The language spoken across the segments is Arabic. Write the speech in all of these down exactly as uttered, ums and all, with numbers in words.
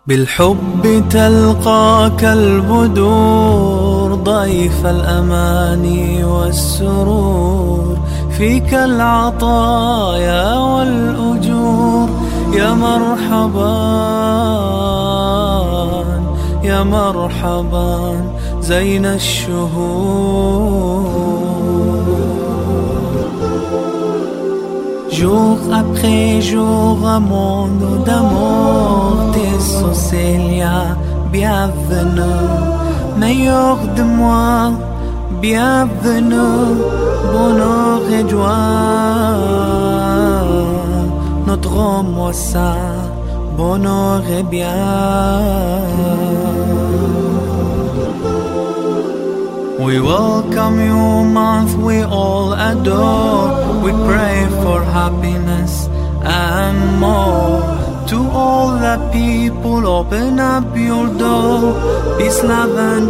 بالحب تلقاك البدور ضيف الأماني والسرور، فيك العطايا والأجور. يا مرحبا يا مرحبا زين الشهور. Jour après jour, un monde d'amour, tes Célia, bienvenue. Meilleur de moi, bienvenue. Bonheur et joie, notre mois ça, bonheur et bien. We welcome you, month we all adore. We pray for happiness and more. To all the people, open up your door. Peace, love and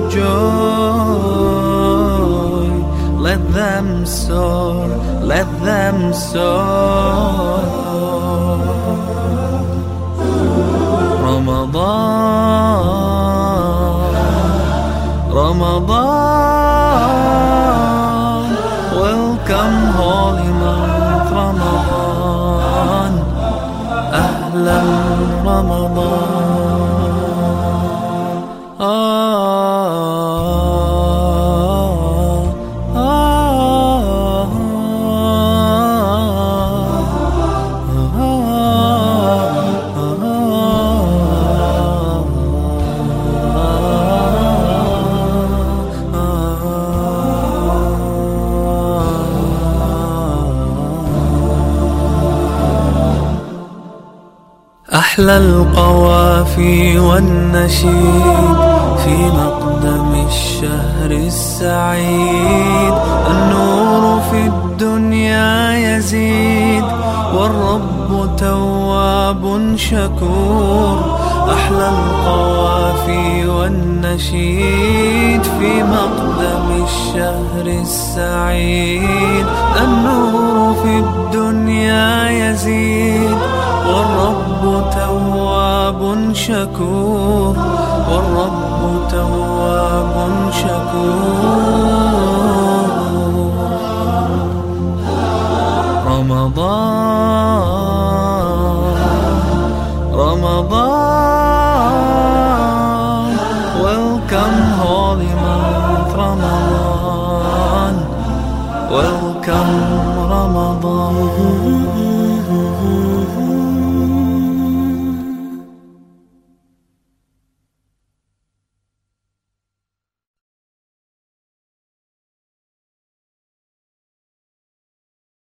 joy. Let them soar, let them soar. Ramadan, Ramadan, welcome holy month Ramadan. Ahlan Ramadan. Ah, ah, أحلى القوافي والنشيد في مقدم الشهر السعيد. النور في الدنيا يزيد والرب تواب شكور. أحلى القوافي والنشيد في مقدم الشهر السعيد. النور في الدنيا يزيد والرب تواب شكور. والرب تواب شكور. رمضان رمضان welcome holy month Ramadan. Welcome